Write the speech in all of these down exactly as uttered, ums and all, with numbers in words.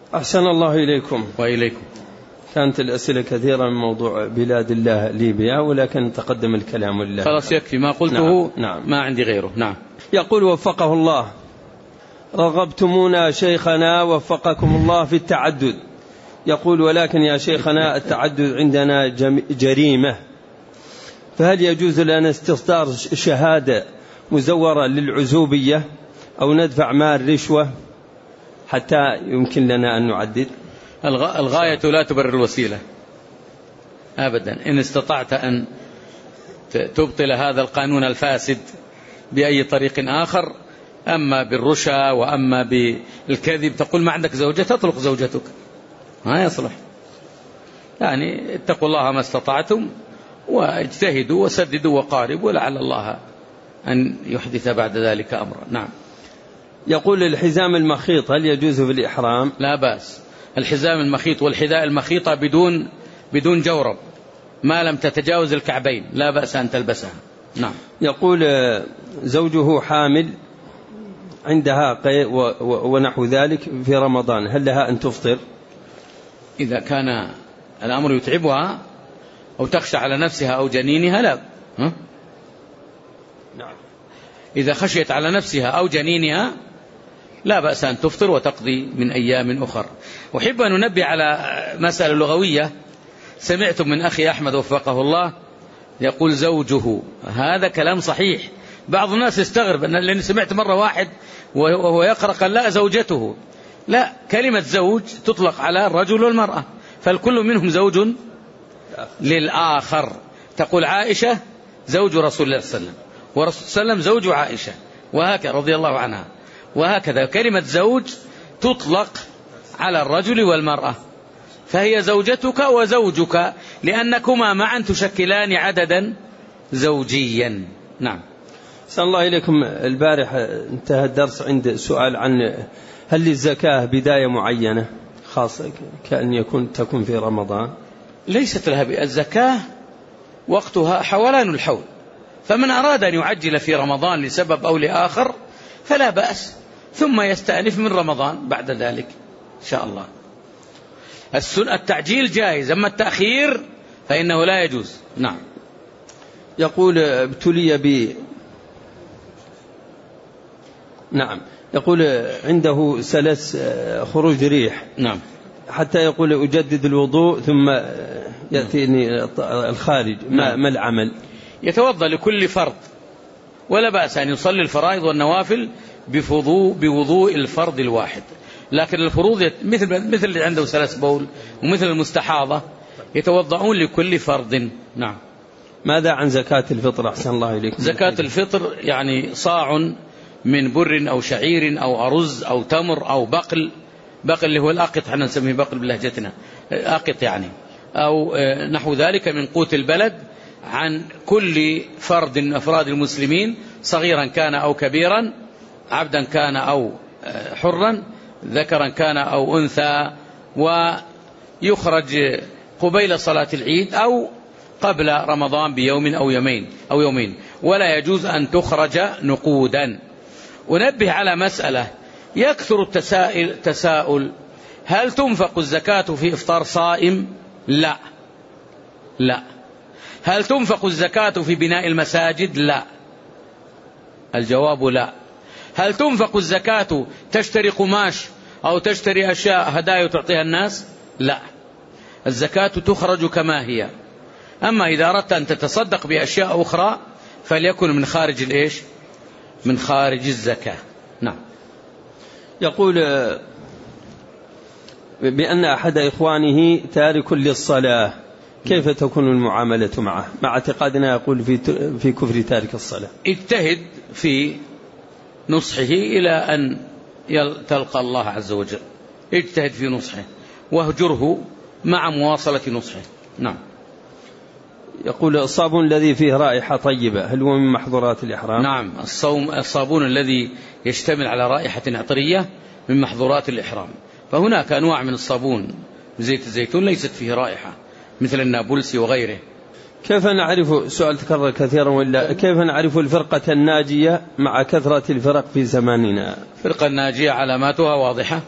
أحسن الله إليكم. وإليكم. كانت الأسئلة كثيرة من موضوع بلاد الله ليبيا، ولكن تقدم الكلام لله. خلاص يكفي ما قلته. نعم. نعم. ما عندي غيره. نعم. يقول وفقه الله: رغبتمونا شيخنا وفقكم الله في التعدد. يقول ولكن يا شيخنا التعدد عندنا جريمة، فهل يجوز لنا استصدار شهادة مزورة للعزوبية أو ندفع مال رشوة حتى يمكن لنا أن نعدد؟ الغاية لا تبرر الوسيلة أبدا. إن استطعت أن تبطل هذا القانون الفاسد بأي طريق آخر، أما بالرشا وأما بالكذب، تقول ما عندك زوجة تطلق زوجتك، ما يصلح. يعني اتقوا الله ما استطعتم واجتهدوا وسددوا وقاربوا، ولعل الله أن يحدث بعد ذلك أمرا. نعم. يقول الحزام المخيط هل يجوز في الإحرام؟ لا بأس. الحزام المخيط والحذاء المخيطة بدون بدون جورب ما لم تتجاوز الكعبين لا بأس أن تلبسها. نعم. يقول زوجه حامل عندها قيء ونحو ذلك في رمضان، هل لها أن تفطر؟ إذا كان الأمر يتعبها أو تخشى على نفسها أو جنينها لا. ها؟ نعم. إذا خشيت على نفسها أو جنينها لا بأس أن تفطر وتقضي من أيام أخر. أحب أن ننبه على مسألة لغوية. سمعتم من أخي أحمد وفقه الله يقول زوجه، هذا كلام صحيح. بعض الناس يستغرب لأن سمعت مرة واحد وهو يقرأ قال لا زوجته. لا، كلمة زوج تطلق على الرجل والمرأة، فالكل منهم زوج للآخر. تقول عائشة زوج رسول الله صلى الله عليه وسلم، ورسول صلى الله عليه وسلم زوج عائشة، وهكذا رضي الله عنها. وهكذا كلمة زوج تطلق على الرجل والمرأة، فهي زوجتك وزوجك لأنكما معا تشكلان عددا زوجيا. نعم. سأل الله إليكم. البارحة انتهى الدرس عند سؤال عن هل للزكاة بداية معينة خاصة كأن يكون تكون في رمضان؟ ليست لها. الزكاة وقتها حولان الحول، فمن أراد أن يعجل في رمضان لسبب أو لآخر فلا بأس، ثم يستأنف من رمضان بعد ذلك إن شاء الله. التعجيل جائز، أما التأخير فإنه لا يجوز. نعم. يقول ابتلي ب نعم يقول عنده سلس خروج ريح. نعم. حتى يقول أجدد الوضوء ثم يأتيني الخارج. ما, ما العمل؟ يتوضأ لكل فرض، ولا بأس أن يصلي الفرائض والنوافل بوضوء الفرض الواحد، لكن الفروض مثل مثل اللي عنده سلس بول ومثل المستحاضة يتوضعون لكل فرض. نعم. ماذا عن زكاة الفطر أحسن الله إليكم؟ زكاة الفطر يعني صاع من بر أو شعير أو أرز أو تمر أو بقل. بقل اللي هو الأقط، احنا نسميه بقل بلهجتنا، أقط يعني، أو نحو ذلك من قوت البلد، عن كل فرد من أفراد المسلمين صغيرا كان أو كبيرا، عبدا كان أو حرا، ذكرا كان أو أنثى، ويخرج قبيل صلاة العيد أو قبل رمضان بيوم أو يومين أو يومين، ولا يجوز أن تخرج نقودا. ونبه على مسألة يكثر التساؤل تساؤل هل تنفق الزكاة في إفطار صائم؟ لا لا. هل تنفق الزكاة في بناء المساجد؟ لا. الجواب لا. هل تنفق الزكاة تشتري قماش أو تشتري أشياء هدايا وتعطيها الناس؟ لا. الزكاة تخرج كما هي. أما إذا أردت أن تتصدق بأشياء أخرى فليكن من خارج الإيش؟ من خارج الزكاة. نعم. يقول بأن أحد إخوانه تارك للصلاة، كيف تكون المعاملة معه مع اعتقادنا يقول في في كفر تارك الصلاة؟ اجتهد في نصحه إلى أن تلقى الله عز وجل، اجتهد في نصحه واهجره مع مواصلة نصحه. نعم. يقول الصابون الذي فيه رائحة طيبة هل هو من محظورات الإحرام؟ نعم. الصوم الصابون الذي يشتمل على رائحة عطرية من محظورات الإحرام. فهناك أنواع من الصابون زيت الزيتون ليست فيه رائحة مثل النابلسي وغيره. كيف نعرف، سؤال تكرر كثيرا ولا، كيف نعرف الفرقة الناجية مع كثرة الفرق في زماننا؟ الفرقة الناجية علاماتها واضحة،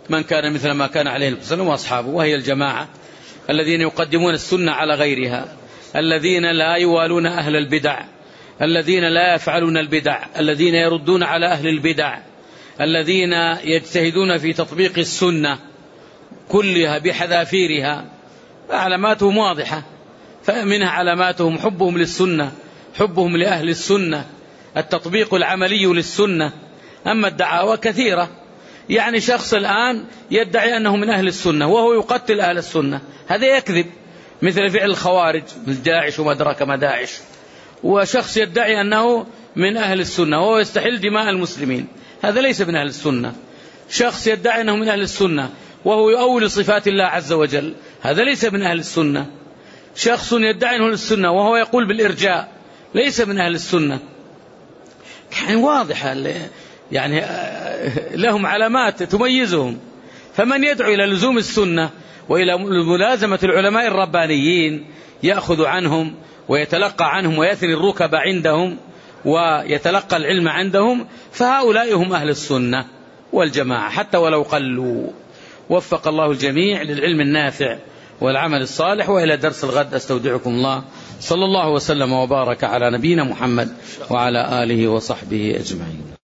من كان مثل ما كان عليه الرسول وأصحابه، وهي الجماعة الذين يقدمون السنة على غيرها، الذين لا يوالون أهل البدع، الذين لا يفعلون البدع، الذين يردون على أهل البدع، الذين يجتهدون في تطبيق السنة كلها بحذافيرها. علاماتهم واضحة، فمنها علاماتهم حبهم للسنة، حبهم لأهل السنة، التطبيق العملي للسنة. أما الدعاوى كثيرة، يعني شخص الآن يدعي أنه من أهل السنة وهو يقتل أهل السنة، هذا يكذب، مثل فعل الخوارج مثل داعش وما أدراك ما داعش. وشخص يدعي أنه من أهل السنة وهو يستحل دماء المسلمين، هذا ليس من أهل السنة. شخص يدعي أنه من أهل السنة وهو يؤول صفات الله عز وجل، هذا ليس من أهل السنة. شخص يدعي أنه من السنة وهو يقول بالإرجاء، ليس من أهل السنة. يعني واضحة، يعني لهم علامات تميزهم. فمن يدعو إلى لزوم السنة وإلى ملازمة العلماء الربانيين يأخذ عنهم ويتلقى عنهم ويثري الركب عندهم ويتلقى العلم عندهم، فهؤلاء هم أهل السنة والجماعة حتى ولو قلوا. وفق الله الجميع للعلم النافع والعمل الصالح. وإلى درس الغد أستودعكم الله، صلى الله وسلم وبارك على نبينا محمد وعلى آله وصحبه أجمعين.